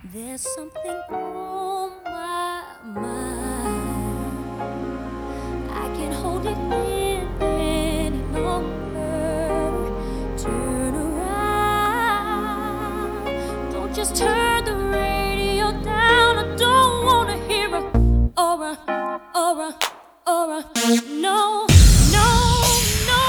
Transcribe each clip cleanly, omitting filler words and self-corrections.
There's something on my mind. I can't hold it in any longer. Turn around. Don't just turn the radio down. I don't wanna hear a no, no, no.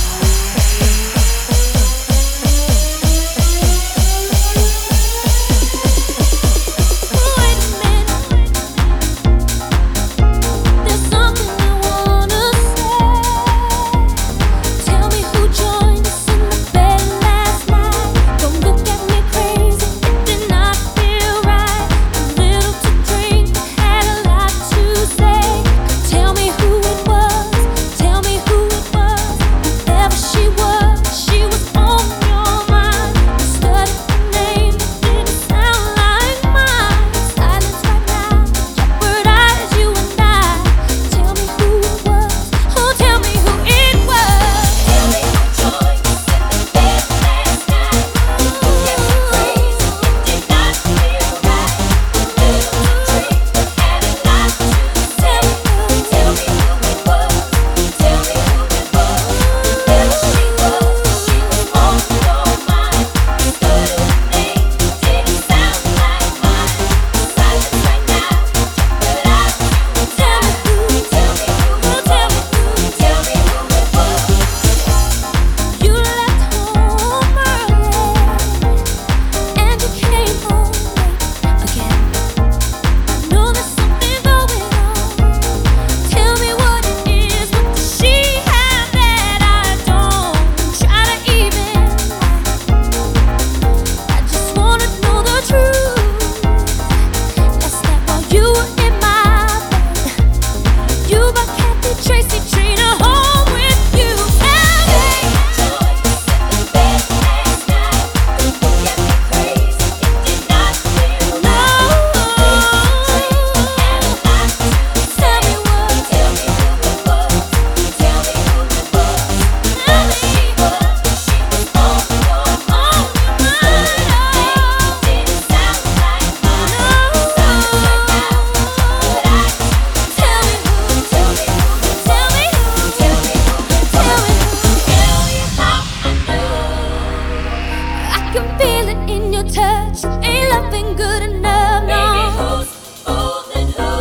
Touch ain't loving good enough, no. Baby, who's fooling who?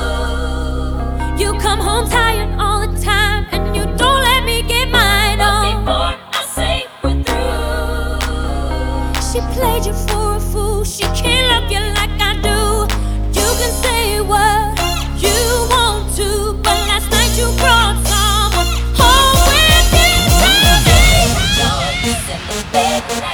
You come home tired all the time, and you don't let me get mine on. Before I say we're through, she played you for a fool. She can't love you like I do. You can say what you want to, but last night you brought someone home with you. joy is in the bed.